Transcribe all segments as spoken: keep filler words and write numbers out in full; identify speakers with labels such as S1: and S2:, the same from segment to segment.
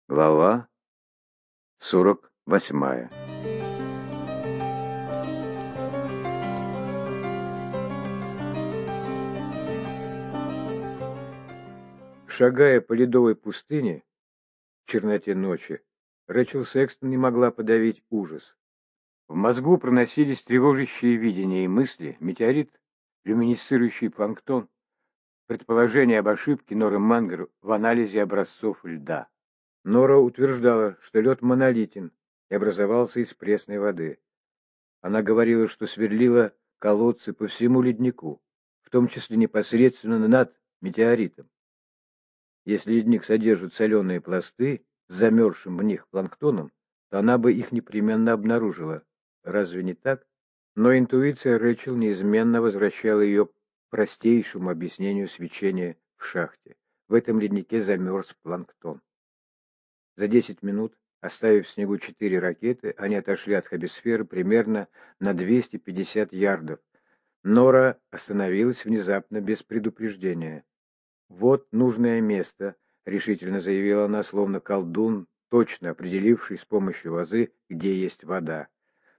S1: Глава сорок восьмая. Шагая по ледовой пустыне в черноте ночи, Рэчел Секстон не могла подавить ужас. В мозгу проносились тревожащие видения и мысли: метеорит, люминесцирующий планктон, предположение об ошибке Норы Мангер в анализе образцов льда. Нора утверждала, что лед монолитен и образовался из пресной воды. Она говорила, что сверлила колодцы по всему леднику, в том числе непосредственно над метеоритом. Если ледник содержит соленые пласты с замерзшим в них планктоном, то она бы их непременно обнаружила. Разве не так? Но интуиция Рэчел неизменно возвращала ее к простейшему объяснению свечения в шахте. В этом леднике замерз планктон. За десять минут, оставив в снегу четыре ракеты, они отошли от хабисферы примерно на двести пятьдесят ярдов. Нора остановилась внезапно, без предупреждения. «Вот нужное место», — решительно заявила она, словно колдун, точно определивший с помощью лозы, где есть вода.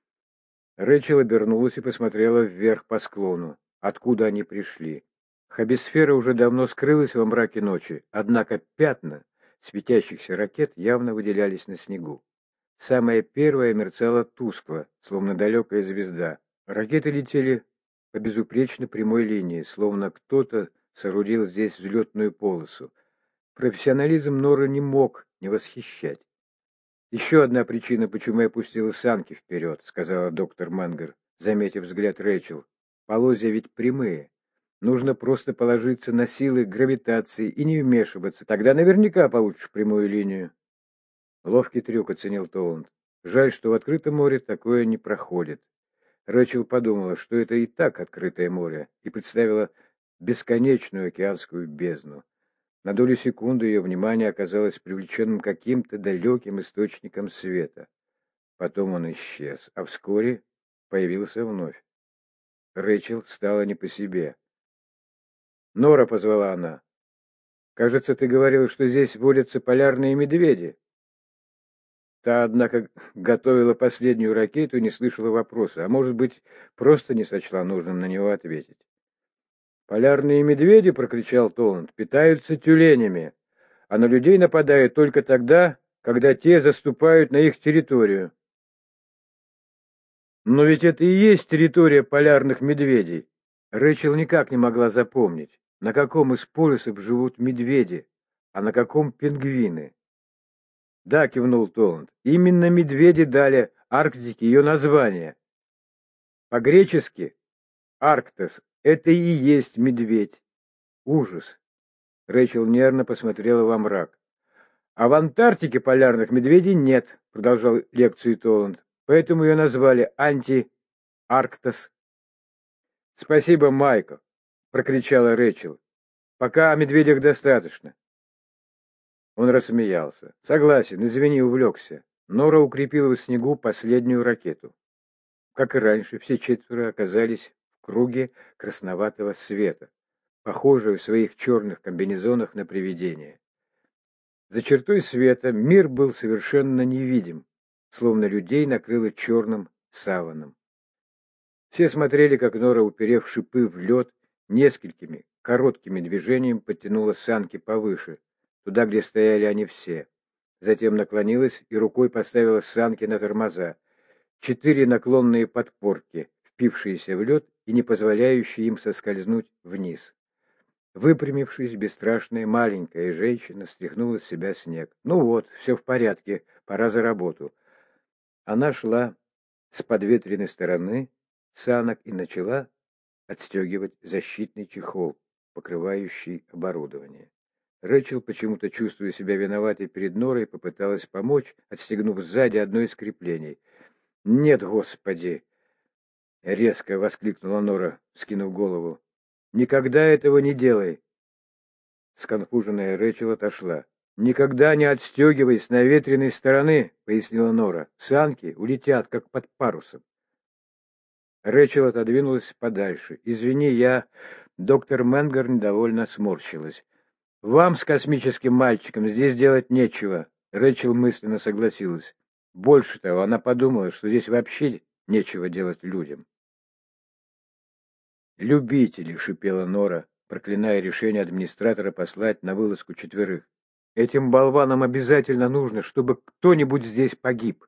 S1: Рэчел обернулась и посмотрела вверх по склону, откуда они пришли. Хабисфера уже давно скрылась во мраке ночи, однако пятна светящихся ракет явно выделялись на снегу. Самая первая мерцала тускло, словно далекая звезда. Ракеты летели по безупречно прямой линии, словно кто-то соорудил здесь взлетную полосу. Профессионализм Норы не мог не восхищать. «Еще одна причина, почему я опустила санки вперед», — сказала доктор Мангер, заметив взгляд Рэчел. «Полозья ведь прямые. Нужно просто положиться на силы гравитации и не вмешиваться. Тогда наверняка получишь прямую линию». «Ловкий трюк», — оценил Толланд. «Жаль, что в открытом море такое не проходит». Рэчел подумала, что это и так открытое море, и представила бесконечную океанскую бездну. На долю секунды ее внимание оказалось привлеченным каким-то далеким источником света. Потом он исчез, а вскоре появился вновь. Рэчел стала не по себе. «Нора», — позвала она, — «кажется, ты говорила, что здесь водятся полярные медведи». Та, однако, готовила последнюю ракету и не слышала вопроса, а может быть, просто не сочла нужным на него ответить. «Полярные медведи», — прокричал Толланд, — «питаются тюленями, а на людей нападают только тогда, когда те заступают на их территорию». «Но ведь это и есть территория полярных медведей». Рэчел никак не могла запомнить, на каком из полюсов живут медведи, а на каком пингвины. «Да», — кивнул Толланд, — «именно медведи дали Арктике ее название. По-гречески «Арктос» — это и есть медведь». Ужас. Рэчел нервно посмотрела во мрак. «А в Антарктике полярных медведей нет», — продолжал лекцию Толланд, «поэтому ее назвали анти-Арктос». «Спасибо, Майкл», — прокричала Рэчел. «Пока о медведях достаточно». Он рассмеялся. «Согласен, извини, увлекся». Нора укрепила в снегу последнюю ракету. Как и раньше, все четверо оказались в круге красноватого света, похожие в своих черных комбинезонах на привидения. За чертой света мир был совершенно невидим, словно людей накрыло черным саваном. Все смотрели, как Нора, уперев шипы в лед, несколькими короткими движениями подтянула санки повыше, туда, где стояли они все. Затем наклонилась и рукой поставила санки на тормоза. Четыре наклонные подпорки, впившиеся в лед и не позволяющие им соскользнуть вниз. Выпрямившись, бесстрашная маленькая женщина стряхнула с себя снег. «Ну вот, все в порядке, пора за работу». Она шла с подветренной стороны санок и начала отстегивать защитный чехол, покрывающий оборудование. Рэчел, почему-то чувствуя себя виноватой перед Норой, попыталась помочь, отстегнув сзади одно из креплений. «Нет, Господи!» — резко воскликнула Нора, вскинув голову. «Никогда этого не делай!» Сконфуженная Рэчел отошла. «Никогда не отстегивай с наветренной стороны», — пояснила Нора. «Санки улетят, как под парусом». Рэчел отодвинулась подальше. «Извини, я...» Доктор Мэнгер недовольно сморщилась. «Вам с космическим мальчиком здесь делать нечего. Рэчел мысленно согласилась. Больше того, она подумала, что здесь вообще нечего делать людям. «Любители!» — шипела Нора, проклиная решение администратора послать на вылазку четверых. «Этим болванам обязательно нужно, чтобы кто-нибудь здесь погиб!»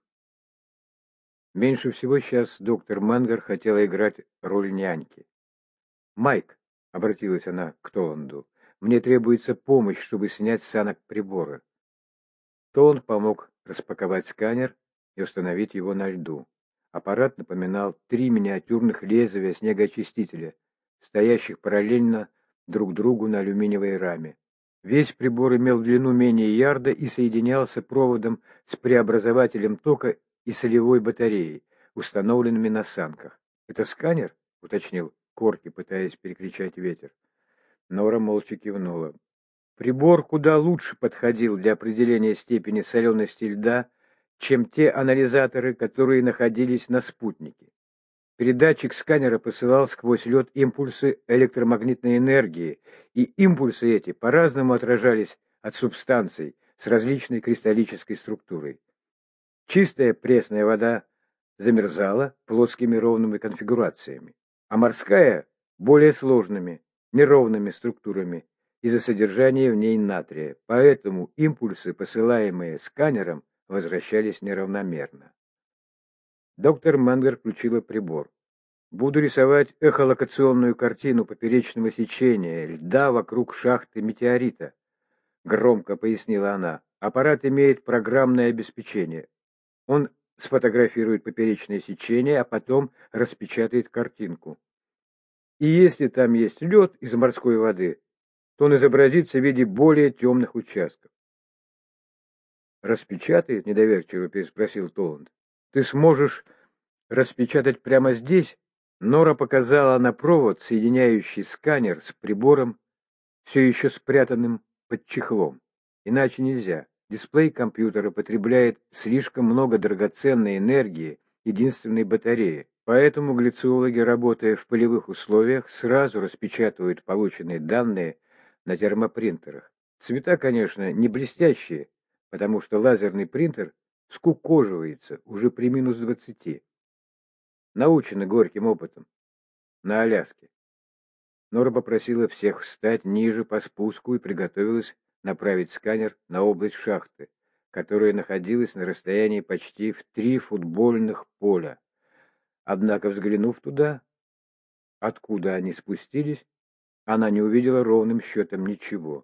S1: Меньше всего сейчас доктор Мангар хотела играть роль няньки. «Майк!» — обратилась она к Толланду. «Мне требуется помощь, чтобы снять с санок приборы». Толланд помог распаковать сканер и установить его на льду. Аппарат напоминал три миниатюрных лезвия снегоочистителя, стоящих параллельно друг другу на алюминиевой раме. Весь прибор имел длину менее ярда и соединялся проводом с преобразователем тока и солевой батареей, установленными на санках. «Это сканер?» — уточнил Корки, пытаясь перекричать ветер. Нора молча кивнула. Прибор куда лучше подходил для определения степени солености льда, чем те анализаторы, которые находились на спутнике. Передатчик сканера посылал сквозь лед импульсы электромагнитной энергии, и импульсы эти по-разному отражались от субстанций с различной кристаллической структурой. Чистая пресная вода замерзала плоскими ровными конфигурациями, а морская – более сложными, неровными структурами из-за содержания в ней натрия, поэтому импульсы, посылаемые сканером, возвращались неравномерно. Доктор Мангер включила прибор. «Буду рисовать эхолокационную картину поперечного сечения льда вокруг шахты метеорита», — громко пояснила она. «Аппарат имеет программное обеспечение. Он сфотографирует поперечное сечение, а потом распечатает картинку. И если там есть лед из морской воды, то он изобразится в виде более темных участков». «Распечатает?» — недоверчиво переспросил Толланд. «Ты сможешь распечатать прямо здесь?» Нора показала на провод, соединяющий сканер с прибором, все еще спрятанным под чехлом. Иначе нельзя. Дисплей компьютера потребляет слишком много драгоценной энергии единственной батареи, поэтому глициологи, работая в полевых условиях, сразу распечатывают полученные данные на термопринтерах. Цвета, конечно, не блестящие, потому что лазерный принтер скукоживается уже при минус двадцати. Научены горьким опытом на Аляске. Нора попросила всех встать ниже по спуску и приготовилась направить сканер на область шахты, которая находилась на расстоянии почти в три футбольных поля. Однако, взглянув туда, откуда они спустились, она не увидела ровным счетом ничего.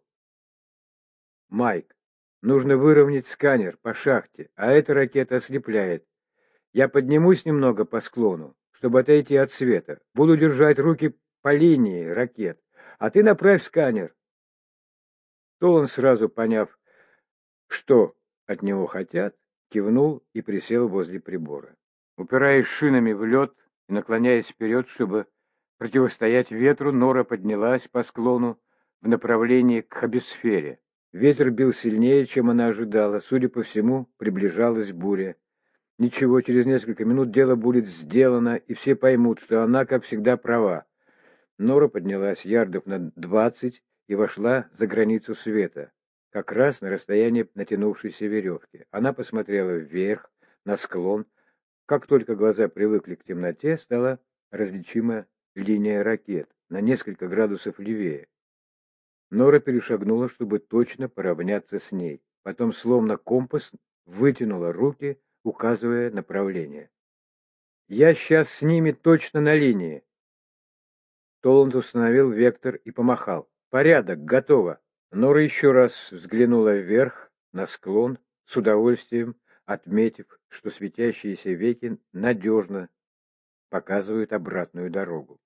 S1: «Майк, нужно выровнять сканер по шахте, а эта ракета ослепляет. Я поднимусь немного по склону, чтобы отойти от света. Буду держать руки по линии ракет, а ты направь сканер». Толланд, сразу поняв, что от него хотят, кивнул и присел возле прибора. Упираясь шинами в лед и наклоняясь вперед, чтобы противостоять ветру, Нора поднялась по склону в направлении к хабисфере. Ветер бил сильнее, чем она ожидала. Судя по всему, приближалась буря. Ничего, через несколько минут дело будет сделано, и все поймут, что она, как всегда, права. Нора поднялась ярдов на двадцать и вошла за границу света, как раз на расстояние натянувшейся веревки. Она посмотрела вверх, на склон. Как только глаза привыкли к темноте, стала различима линия ракет на несколько градусов левее. Нора перешагнула, чтобы точно поравняться с ней. Потом, словно компас, вытянула руки, указывая направление. «Я сейчас с ними точно на линии». Толланд установил вектор и помахал. «Порядок, готово». Нора еще раз взглянула вверх, на склон, с удовольствием отметив, что светящиеся веки надежно показывают обратную дорогу.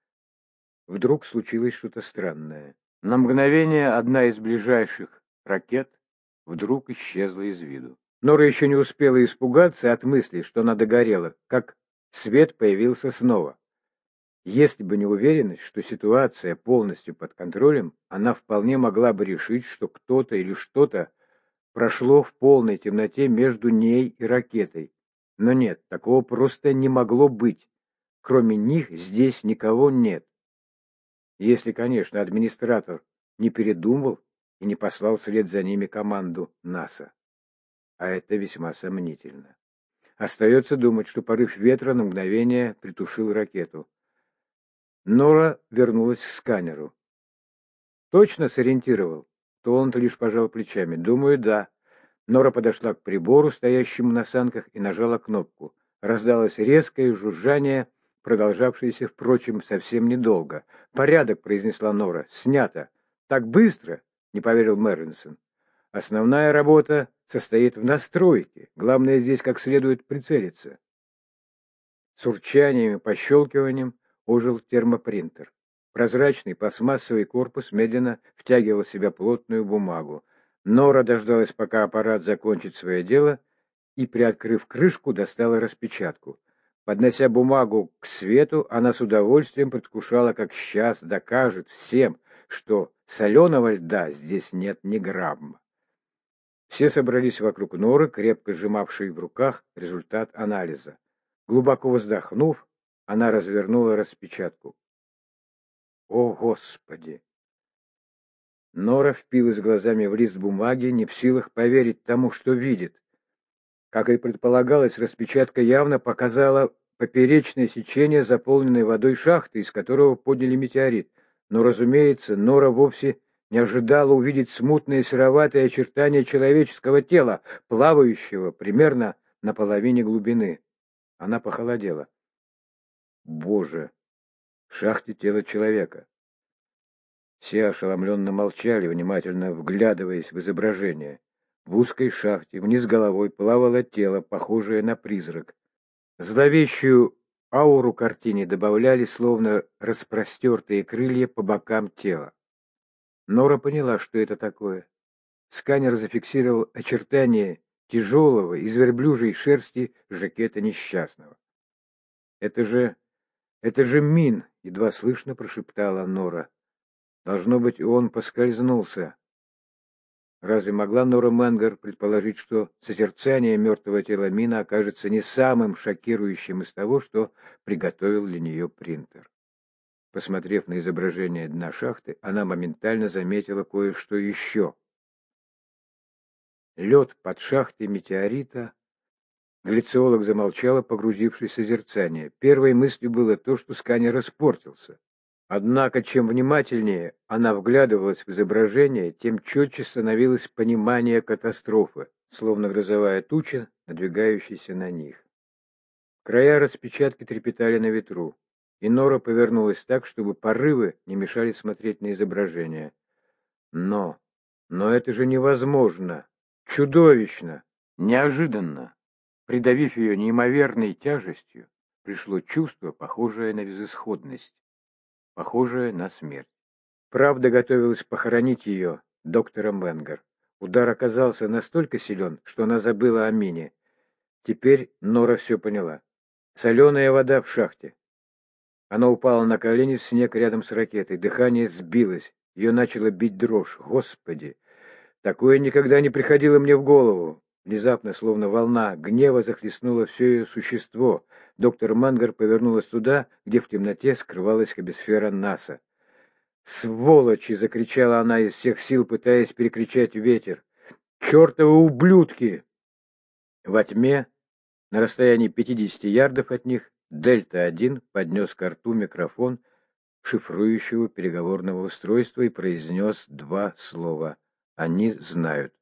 S1: Вдруг случилось что-то странное. На мгновение одна из ближайших ракет вдруг исчезла из виду. Нора еще не успела испугаться от мысли, что она догорела, как свет появился снова. Если бы не уверенность, что ситуация полностью под контролем, она вполне могла бы решить, что кто-то или что-то прошло в полной темноте между ней и ракетой. Но нет, такого просто не могло быть. Кроме них здесь никого нет. Если, конечно, администратор не передумал и не послал вслед за ними команду НАСА. а это весьма сомнительно. Остается думать, что порыв ветра на мгновение притушил ракету. Нора вернулась к сканеру. Точно сориентировал? Толланд лишь пожал плечами. Думаю, да. Нора подошла к прибору, стоящему на санках, и нажала кнопку. Раздалось резкое жужжание, продолжавшееся, впрочем, совсем недолго. «Порядок», — произнесла Нора. «Снято». «Так быстро?» — не поверил Мэрвинсон. «Основная работа состоит в настройке. Главное здесь как следует прицелиться». С урчанием и пощелкиванием ожил термопринтер. Прозрачный пластмассовый корпус медленно втягивал в себя плотную бумагу. Нора дождалась, пока аппарат закончит свое дело, и, приоткрыв крышку, достала распечатку. Поднося бумагу к свету, она с удовольствием предвкушала, как сейчас докажет всем, что соленого льда здесь нет ни грамма. Все собрались вокруг Норы, крепко сжимавшей в руках результат анализа. Глубоко вздохнув, она развернула распечатку. О, Господи! Нора впилась глазами в лист бумаги, не в силах поверить тому, что видит. Как и предполагалось, распечатка явно показала поперечное сечение заполненной водой шахты, из которого подняли метеорит. Но, разумеется, Нора вовсе не ожидала увидеть смутные сероватые очертания человеческого тела, плавающего примерно на половине глубины. Она похолодела. Боже! В шахте тело человека. Все ошеломленно молчали, внимательно вглядываясь в изображение. В узкой шахте вниз головой плавало тело, похожее на призрак. Зловещую ауру картине добавляли словно распростертые крылья по бокам тела. Нора поняла, что это такое. Сканер зафиксировал очертания тяжелого из верблюжьей шерсти жакета несчастного. «Это же... это же Мин!» — едва слышно прошептала Нора. «Должно быть, он поскользнулся». Разве могла Нора Менгер предположить, что созерцание мертвого тела Мина окажется не самым шокирующим из того, что приготовил для нее принтер? Посмотрев на изображение дна шахты, она моментально заметила кое-что еще. Лед под шахтой метеорита. Глициолог замолчала, погрузившись в созерцание. Первой мыслью было то, что сканер испортился. Однако, чем внимательнее она вглядывалась в изображение, тем четче становилось понимание катастрофы, словно грозовая туча, надвигающаяся на них. Края распечатки трепетали на ветру, и Нора повернулась так, чтобы порывы не мешали смотреть на изображение. Но, но это же невозможно, чудовищно, неожиданно. Придавив ее неимоверной тяжестью, пришло чувство, похожее на безысходность, похожее на смерть. Правда готовилась похоронить ее, доктора Менгер. Удар оказался настолько силен, что она забыла о Мине. Теперь Нора все поняла. Соленая вода в шахте. Она упала на колени в снег рядом с ракетой. Дыхание сбилось. Ее начало бить дрожь. Господи! Такое никогда не приходило мне в голову. Внезапно, словно волна гнева, захлестнуло все ее существо. Доктор Менгер повернулась туда, где в темноте скрывалась хабисфера НАСА. «Сволочи!» — закричала она из всех сил, пытаясь перекричать ветер. «Чертовы ублюдки!» Во тьме, на расстоянии пятидесяти ярдов от них, Дельта один поднес к рту микрофон шифрующего переговорного устройства и произнес два слова. «Они знают».